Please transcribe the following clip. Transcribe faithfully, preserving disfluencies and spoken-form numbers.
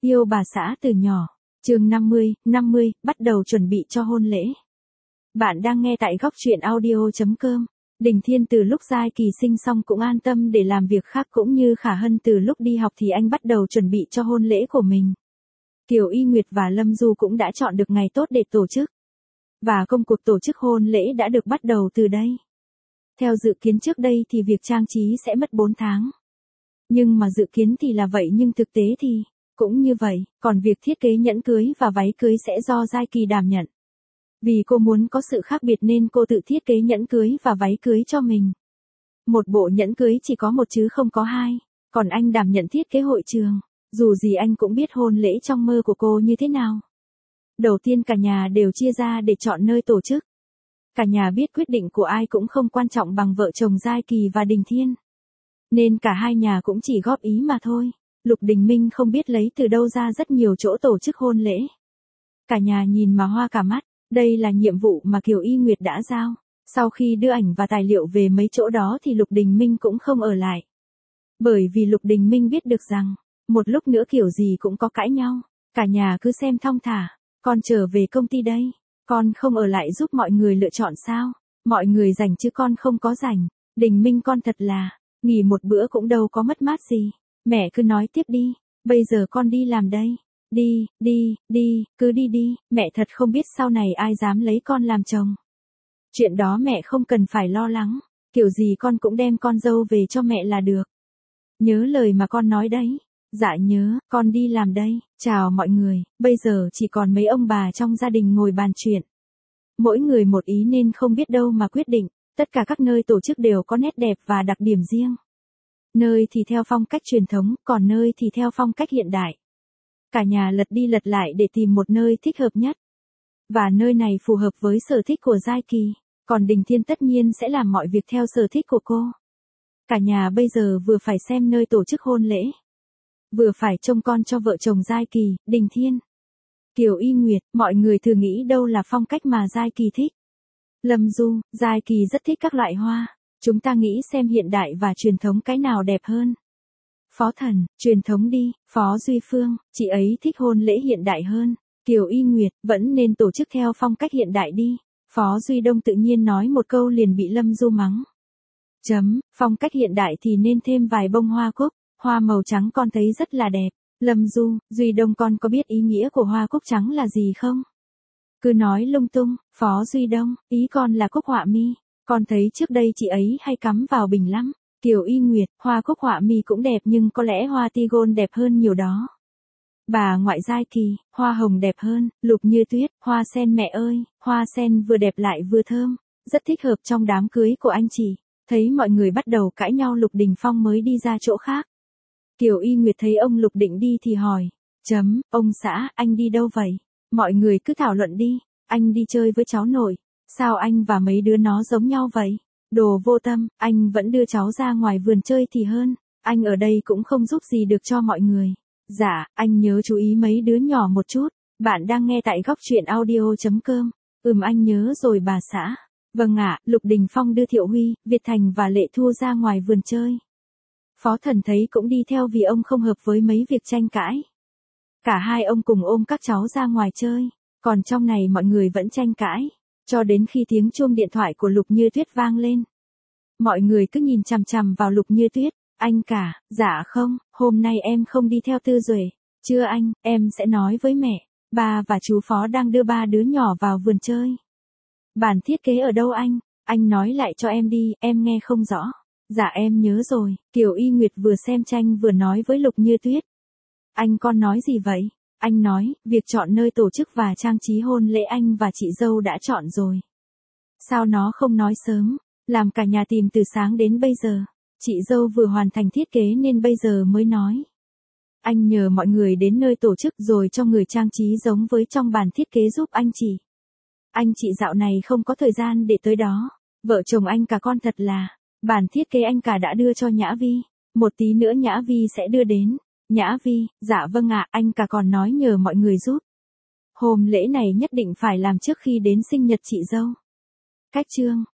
Yêu bà xã từ nhỏ. Chương năm mươi, năm mươi, bắt đầu chuẩn bị cho hôn lễ. Bạn đang nghe tại góc truyện audio chấm com. Đình Thiên từ lúc Giai Kỳ sinh xong cũng an tâm để làm việc khác, cũng như Khả Hân từ lúc đi học thì anh bắt đầu chuẩn bị cho hôn lễ của mình. Kiều Y Nguyệt và Lâm Du cũng đã chọn được ngày tốt để tổ chức. Và công cuộc tổ chức hôn lễ đã được bắt đầu từ đây. Theo dự kiến trước đây thì việc trang trí sẽ mất bốn tháng. Nhưng mà dự kiến thì là vậy nhưng thực tế thì cũng như vậy, còn việc thiết kế nhẫn cưới và váy cưới sẽ do Giai Kỳ đảm nhận. Vì cô muốn có sự khác biệt nên cô tự thiết kế nhẫn cưới và váy cưới cho mình. Một bộ nhẫn cưới chỉ có một chứ không có hai, còn anh đảm nhận thiết kế hội trường. Dù gì anh cũng biết hôn lễ trong mơ của cô như thế nào. Đầu tiên cả nhà đều chia ra để chọn nơi tổ chức. Cả nhà biết quyết định của ai cũng không quan trọng bằng vợ chồng Giai Kỳ và Đình Thiên. Nên cả hai nhà cũng chỉ góp ý mà thôi. Lục Đình Minh không biết lấy từ đâu ra rất nhiều chỗ tổ chức hôn lễ. Cả nhà nhìn mà hoa cả mắt, đây là nhiệm vụ mà Kiều Y Nguyệt đã giao. Sau khi đưa ảnh và tài liệu về mấy chỗ đó thì Lục Đình Minh cũng không ở lại. Bởi vì Lục Đình Minh biết được rằng, một lúc nữa kiểu gì cũng có cãi nhau. Cả nhà cứ xem thong thả, con trở về công ty đây. Con không ở lại giúp mọi người lựa chọn sao? Mọi người rảnh chứ con không có rảnh. Đình Minh con thật là, nghỉ một bữa cũng đâu có mất mát gì. Mẹ cứ nói tiếp đi, bây giờ con đi làm đây. Đi, đi, đi, cứ đi đi, mẹ thật không biết sau này ai dám lấy con làm chồng. Chuyện đó mẹ không cần phải lo lắng, kiểu gì con cũng đem con dâu về cho mẹ là được. Nhớ lời mà con nói đấy. Dạ nhớ, con đi làm đây. Chào mọi người, bây giờ chỉ còn mấy ông bà trong gia đình ngồi bàn chuyện. Mỗi người một ý nên không biết đâu mà quyết định, tất cả các nơi tổ chức đều có nét đẹp và đặc điểm riêng. Nơi thì theo phong cách truyền thống, còn nơi thì theo phong cách hiện đại. Cả nhà lật đi lật lại để tìm một nơi thích hợp nhất. Và nơi này phù hợp với sở thích của Giai Kỳ, còn Đình Thiên tất nhiên sẽ làm mọi việc theo sở thích của cô. Cả nhà bây giờ vừa phải xem nơi tổ chức hôn lễ, vừa phải trông con cho vợ chồng Giai Kỳ, Đình Thiên, Kiều Y Nguyệt. Mọi người thường nghĩ đâu là phong cách mà Giai Kỳ thích. Lâm Du, Giai Kỳ rất thích các loại hoa. Chúng ta nghĩ xem hiện đại và truyền thống cái nào đẹp hơn. Phó Thần, truyền thống đi. Phó Duy Phương, chị ấy thích hôn lễ hiện đại hơn. Kiều Y Nguyệt, vẫn nên tổ chức theo phong cách hiện đại đi. Phó Duy Đông tự nhiên nói một câu liền bị Lâm Du mắng. Chấm, phong cách hiện đại thì nên thêm vài bông hoa cúc, hoa màu trắng con thấy rất là đẹp. Lâm Du, Duy Đông con có biết ý nghĩa của hoa cúc trắng là gì không? Cứ nói lung tung. Phó Duy Đông, ý con là cúc họa mi. Con thấy trước đây chị ấy hay cắm vào bình lắm. Kiều Y Nguyệt, hoa cúc họa mi cũng đẹp nhưng có lẽ hoa tigon đẹp hơn nhiều đó. Bà ngoại Giai Kỳ, hoa hồng đẹp hơn. Lục Như Tuyết, hoa sen mẹ ơi, hoa sen vừa đẹp lại vừa thơm, rất thích hợp trong đám cưới của anh chị. Thấy mọi người bắt đầu cãi nhau Lục Đình Phong mới đi ra chỗ khác. Kiều Y Nguyệt thấy ông Lục định đi thì hỏi. Chấm, ông xã, anh đi đâu vậy? Mọi người cứ thảo luận đi. Anh đi chơi với cháu nội. Sao anh và mấy đứa nó giống nhau vậy? Đồ vô tâm, anh vẫn đưa cháu ra ngoài vườn chơi thì hơn. Anh ở đây cũng không giúp gì được cho mọi người. Dạ, anh nhớ chú ý mấy đứa nhỏ một chút. Bạn đang nghe tại góc truyện audio chấm com. Ừm anh nhớ rồi bà xã. Vâng ạ, Lục Đình Phong đưa Thiệu Huy, Việt Thành và Lệ Thu ra ngoài vườn chơi. Phó Thần thấy cũng đi theo vì ông không hợp với mấy việc tranh cãi. Cả hai ông cùng ôm các cháu ra ngoài chơi, còn trong này mọi người vẫn tranh cãi. Cho đến khi tiếng chuông điện thoại của Lục Như Tuyết vang lên. Mọi người cứ nhìn chằm chằm vào Lục Như Tuyết. Anh cả, dạ không, hôm nay em không đi theo Tư Duệ. Chưa anh, em sẽ nói với mẹ. Ba và chú Phó đang đưa ba đứa nhỏ vào vườn chơi. Bản thiết kế ở đâu anh? Anh nói lại cho em đi, em nghe không rõ. Dạ em nhớ rồi. Kiều Y Nguyệt vừa xem tranh vừa nói với Lục Như Tuyết. Anh con nói gì vậy? Anh nói, việc chọn nơi tổ chức và trang trí hôn lễ anh và chị dâu đã chọn rồi. Sao nó không nói sớm? Làm cả nhà tìm từ sáng đến bây giờ. Chị dâu vừa hoàn thành thiết kế nên bây giờ mới nói. Anh nhờ mọi người đến nơi tổ chức rồi cho người trang trí giống với trong bản thiết kế giúp anh chị. Anh chị dạo này không có thời gian để tới đó. Vợ chồng anh cả con thật là. Bản thiết kế anh cả đã đưa cho Nhã Vi. Một tí nữa Nhã Vi sẽ đưa đến. Nhã Vi, dạ vâng ạ, anh cả còn nói nhờ mọi người giúp. Hôm lễ này nhất định phải làm trước khi đến sinh nhật chị dâu. Cách chương.